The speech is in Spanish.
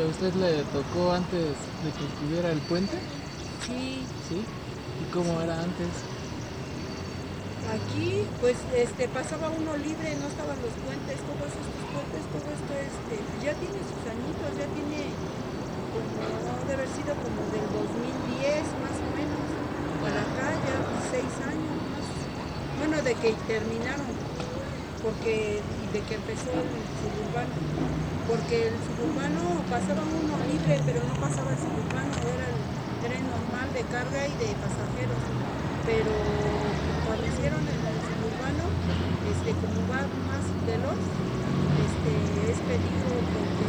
¿A usted le tocó antes de que estuviera el puente? Sí, ¿Sí? ¿Y cómo sí. era antes? Aquí, pues, pasaba uno libre, no estaban los puentes, todos estos puentes, todo esto, pues ya tiene sus añitos, ya tiene como, ha de haber sido como del 2010 más o menos, para Ya. acá ya 6 años más, bueno, de que terminaron, porque, y de que empezó el suburbano, porque el suburbano pasaba uno libre, pero no pasaba el suburbano, era el tren normal de carga y de pasajeros. Pero cuando hicieron el suburbano, como va más veloz, es pedido porque